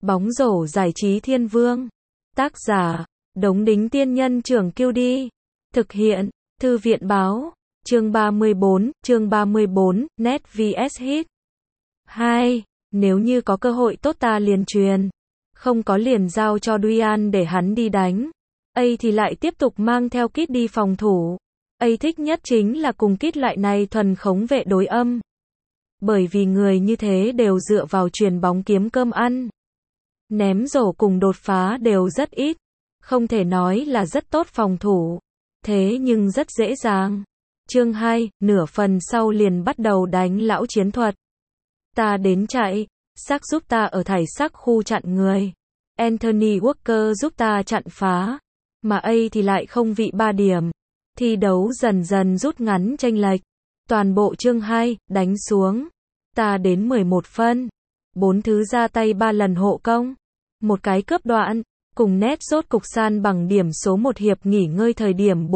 Bóng rổ giải trí thiên vương. Tác giả, Đống Đính Tiên Nhân Trưởng Kiêu Đi. Thực hiện, Thư viện Báo. Chương 34, Net vs Hit. 2. Nếu như có cơ hội tốt ta liền truyền. Không có liền giao cho Duyan để hắn đi đánh. Thì lại tiếp tục mang theo Kit đi phòng thủ. Thích nhất chính là cùng Kit loại này thuần khống vệ đối âm. Bởi vì người như thế đều dựa vào chuyền bóng kiếm cơm ăn. Ném rổ cùng đột phá đều rất ít. Không thể nói là rất tốt phòng thủ. Thế nhưng rất dễ dàng. Chương 2, nửa phần sau liền bắt đầu đánh lão chiến thuật. Ta đến chạy. Sắc giúp ta ở thải sắc khu chặn người. Anthony Walker giúp ta chặn phá. Mà thì lại không vị 3 điểm. Thi đấu dần dần rút ngắn chênh lệch. Toàn bộ chương 2, đánh xuống. Ta đến 11 phân. 4 thứ ra tay 3 lần hộ công. Một cái cướp đoạn. Cùng Nets rốt cục san bằng điểm số một hiệp nghỉ ngơi thời điểm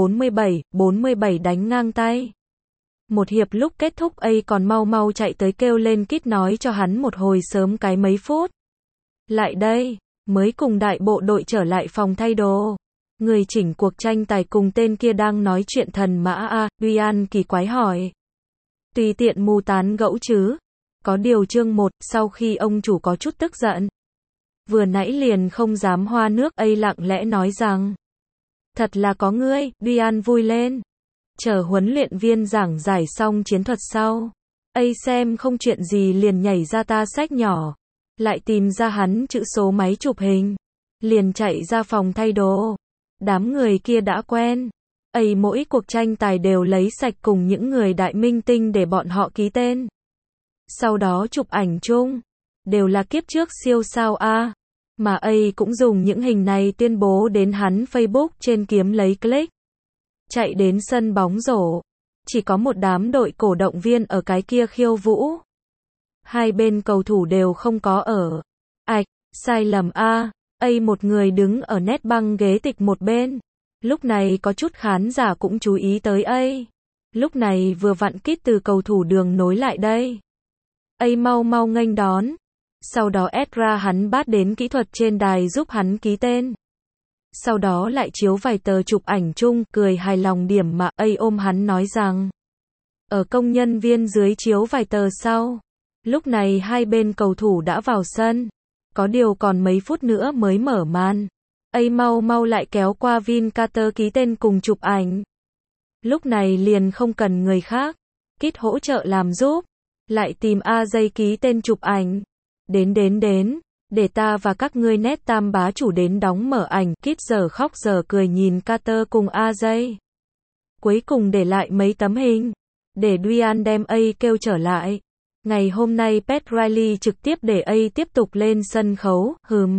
47 đánh ngang tay. Một hiệp lúc kết thúc còn mau chạy tới kêu lên Kit nói cho hắn một hồi sớm cái mấy phút. Lại đây, mới cùng đại bộ đội trở lại phòng thay đồ. Người chỉnh cuộc tranh tài cùng tên kia đang nói chuyện thần mã Duyan kỳ quái hỏi. Tùy tiện mù tán gẫu chứ. Có điều chương 1, sau khi ông chủ có chút tức giận. Vừa nãy liền không dám hoa nước lặng lẽ nói rằng. Thật là có ngươi, Duyan vui lên. Chờ huấn luyện viên giảng giải xong chiến thuật sau. Xem không chuyện gì liền nhảy ra ta sách nhỏ. Lại tìm ra hắn chữ số máy chụp hình. Liền chạy ra phòng thay đồ. Đám người kia đã quen. Mỗi cuộc tranh tài đều lấy sạch cùng những người đại minh tinh để bọn họ ký tên. Sau đó chụp ảnh chung. Đều là kiếp trước siêu sao Mà cũng dùng những hình này tuyên bố đến hắn Facebook trên kiếm lấy click. Chạy đến sân bóng rổ. Chỉ có một đám đội cổ động viên ở cái kia khiêu vũ. Hai bên cầu thủ đều không có ở. Sai lầm một người đứng ở net băng ghế tịch một bên. Lúc này có chút khán giả cũng chú ý tới Lúc này vừa vặn Kit từ cầu thủ đường nối lại đây. Mau nghênh đón. Sau đó Ezra hắn bắt đến kỹ thuật trên đài giúp hắn ký tên. Sau đó lại chiếu vài tờ chụp ảnh chung, cười hài lòng điểm mà ôm hắn nói rằng. Ở công nhân viên dưới chiếu vài tờ sau. Lúc này hai bên cầu thủ đã vào sân. Có điều còn mấy phút nữa mới mở màn. Mau lại kéo qua Vin Carter ký tên cùng chụp ảnh. Lúc này liền không cần người khác. Kit hỗ trợ làm giúp. Lại tìm AJ ký tên chụp ảnh. Đến. Để ta và các ngươi Net tam bá chủ đến đóng mở ảnh. Kit giờ khóc giờ cười nhìn Carter cùng AJ. Cuối cùng để lại mấy tấm hình. Để Duyan đem kêu trở lại. Ngày hôm nay Pat Riley trực tiếp để tiếp tục lên sân khấu.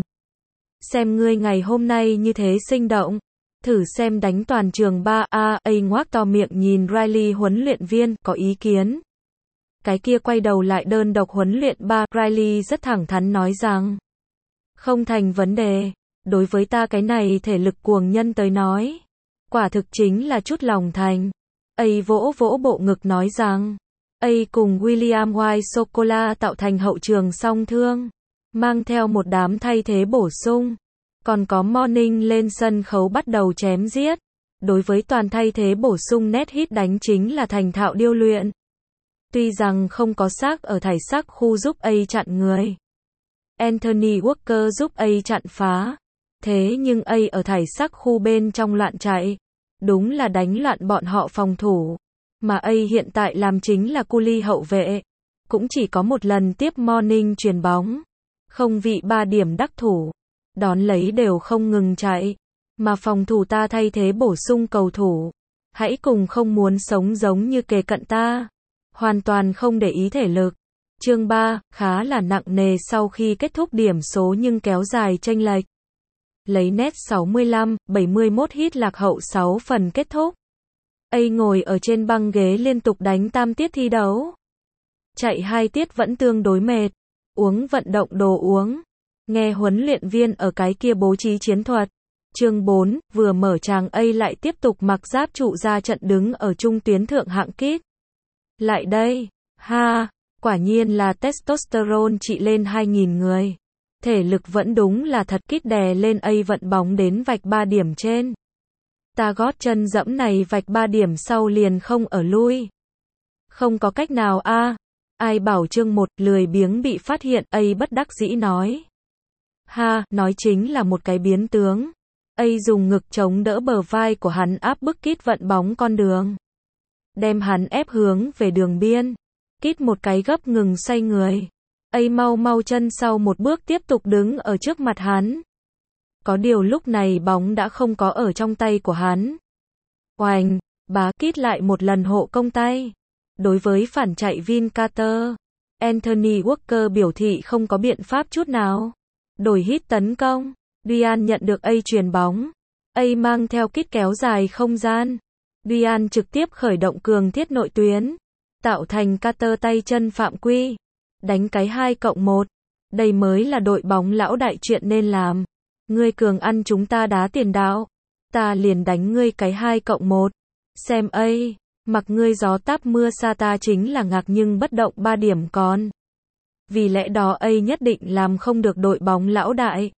Xem ngươi ngày hôm nay như thế sinh động. Thử xem đánh toàn trường 3A. Ngoác to miệng nhìn Riley huấn luyện viên, có ý kiến. Cái kia quay đầu lại đơn độc huấn luyện 3. Riley rất thẳng thắn nói rằng. Không thành vấn đề. Đối với ta cái này thể lực cuồng nhân tới nói. Quả thực chính là chút lòng thành. Vỗ bộ ngực nói rằng. Cùng William White Soccola tạo thành hậu trường song thương. Mang theo một đám thay thế bổ sung. Còn có Morning lên sân khấu bắt đầu chém giết. Đối với toàn thay thế bổ sung Net hit đánh chính là thành thạo điêu luyện. Tuy rằng không có xác ở thải sắc khu giúp chặn người. Anthony Walker giúp chặn phá. Thế nhưng ở thải sắc khu bên trong loạn chạy. Đúng là đánh loạn bọn họ phòng thủ. Mà hiện tại làm chính là cu li hậu vệ. Cũng chỉ có một lần tiếp Morning chuyền bóng. Không vị 3 điểm đắc thủ. Đón lấy đều không ngừng chạy. Mà phòng thủ ta thay thế bổ sung cầu thủ. Hãy cùng không muốn sống giống như kề cận ta. Hoàn toàn không để ý thể lực. Chương 3, khá là nặng nề sau khi kết thúc điểm số nhưng kéo dài chênh lệch. Lấy Net 65-71 hit lạc hậu 6 phần kết thúc. Ngồi ở trên băng ghế liên tục đánh tam tiết thi đấu. Chạy 2 tiết vẫn tương đối mệt. Uống vận động đồ uống. Nghe huấn luyện viên ở cái kia bố trí chiến thuật. Chương 4, vừa mở tràng lại tiếp tục mặc giáp trụ ra trận đứng ở trung tuyến thượng hạng Kit. Lại đây, quả nhiên là testosterone trị lên 2.000 người. Thể lực vẫn đúng là thật, Kit đè lên A vận bóng đến vạch 3 điểm trên. Ta gót chân dẫm này vạch 3 điểm sau liền không ở lui. Không có cách nào a. Ai bảo chương 1 lười biếng bị phát hiện, A bất đắc dĩ nói. Ha, nói chính là một cái biến tướng. A dùng ngực chống đỡ bờ vai của hắn áp bức Kit vận bóng con đường. Đem hắn ép hướng về đường biên. Kit một cái gấp ngừng xoay người. A mau mau chân sau một bước tiếp tục đứng ở trước mặt hắn. Có điều lúc này bóng đã không có ở trong tay của hắn. Oành, bá, Kit lại một lần hộ công tay. Đối với phản chạy Vin Carter, Anthony Walker biểu thị không có biện pháp chút nào. Đổi hit tấn công, Dian nhận được A chuyền bóng. A mang theo Kit kéo dài không gian. Dian trực tiếp khởi động cường thiết nội tuyến, tạo thành Carter tay chân phạm quy. Đánh cái 2+1. Đây mới là đội bóng lão đại chuyện nên làm. Ngươi cường ăn chúng ta đá tiền đạo, ta liền đánh ngươi cái 2+1. Xem A, mặc ngươi gió táp mưa sa ta chính là ngạc nhưng bất động 3 điểm còn. Vì lẽ đó A nhất định làm không được đội bóng lão đại.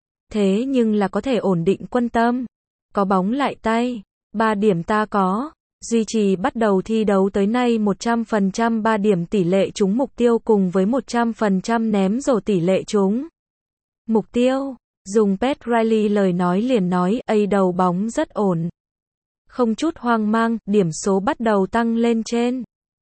Thế nhưng là có thể ổn định quân tâm. Có bóng lại tay, 3 điểm ta có. Duy trì bắt đầu thi đấu tới nay 100% 3 điểm tỷ lệ trúng mục tiêu cùng với 100% ném rổ tỷ lệ trúng mục tiêu. Dùng Pat Riley lời nói liền nói, A đầu bóng rất ổn. Không chút hoang mang, điểm số bắt đầu tăng lên trên.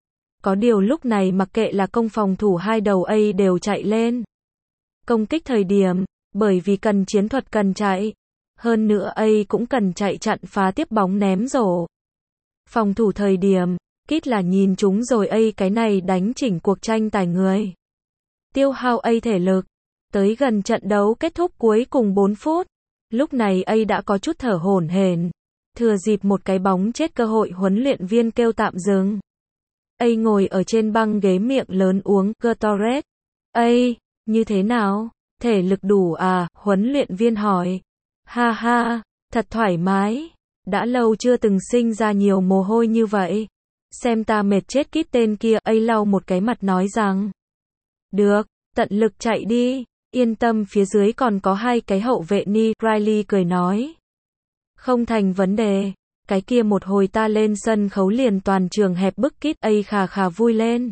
Có điều lúc này mặc kệ là công phòng thủ hai đầu A đều chạy lên. Công kích thời điểm, bởi vì cần chiến thuật cần chạy. Hơn nữa A cũng cần chạy chặn phá tiếp bóng ném rổ. Phòng thủ thời điểm, Kit là nhìn chúng rồi A cái này đánh chỉnh cuộc tranh tài người. Tiêu hao A thể lực. Tới gần trận đấu kết thúc cuối cùng 4 phút. Lúc này A đã có chút thở hổn hển. Thừa dịp một cái bóng chết cơ hội huấn luyện viên kêu tạm dừng. A ngồi ở trên băng ghế miệng lớn uống Gatorade. A, như thế nào? Thể lực đủ à? Huấn luyện viên hỏi. Ha ha, thật thoải mái. Đã lâu chưa từng sinh ra nhiều mồ hôi như vậy. Xem ta mệt chết Kit tên kia. A lau một cái mặt nói rằng. Được, tận lực chạy đi. Yên tâm phía dưới còn có 2 cái hậu vệ ni. Riley cười nói. Không thành vấn đề. Cái kia một hồi ta lên sân khấu liền toàn trường hẹp bức Kit. A khà khà vui lên.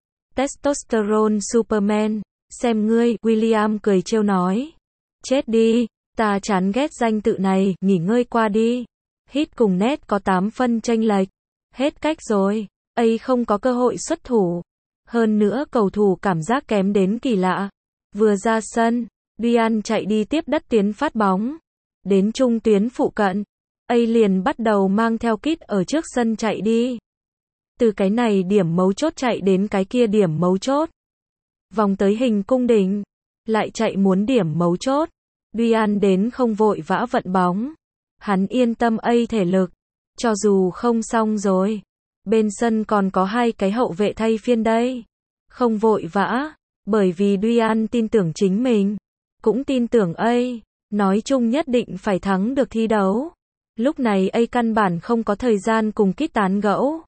Testosterone Superman. Xem ngươi, William cười trêu nói. Chết đi, ta chán ghét danh tự này, nghỉ ngơi qua đi. Hit cùng Net có 8 phân chênh lệch. Hết cách rồi. A không có cơ hội xuất thủ. Hơn nữa cầu thủ cảm giác kém đến kỳ lạ. Vừa ra sân, Dian chạy đi tiếp đất tiến phát bóng. Đến trung tuyến phụ cận, A liền bắt đầu mang theo Kit ở trước sân chạy đi. Từ cái này điểm mấu chốt chạy đến cái kia điểm mấu chốt. Vòng tới hình cung đỉnh, lại chạy muốn điểm mấu chốt. Dian đến không vội vã vận bóng. Hắn yên tâm A thể lực. Cho dù không xong rồi, bên sân còn có 2 cái hậu vệ thay phiên đây. Không vội vã. Bởi vì Dian tin tưởng chính mình, cũng tin tưởng A, nói chung nhất định phải thắng được thi đấu. Lúc này A căn bản không có thời gian cùng Kit tán gẫu.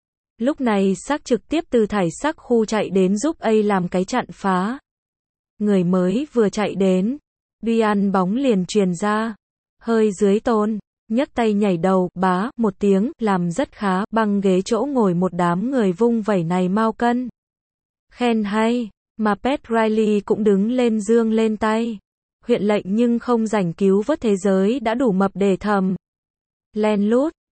Lúc này Sắc trực tiếp từ thải sắc khu chạy đến giúp A làm cái chặn phá. Người mới vừa chạy đến, Dian bóng liền truyền ra, hơi dưới tôn, nhấc tay nhảy đầu, bá, một tiếng, làm rất khá, băng ghế chỗ ngồi một đám người vung vẩy này mau cân. Khen hay. Mà Pat Riley cũng đứng lên dương lên tay. Huyện lệnh nhưng không rảnh cứu vớt thế giới đã đủ mập để thầm. Len lút,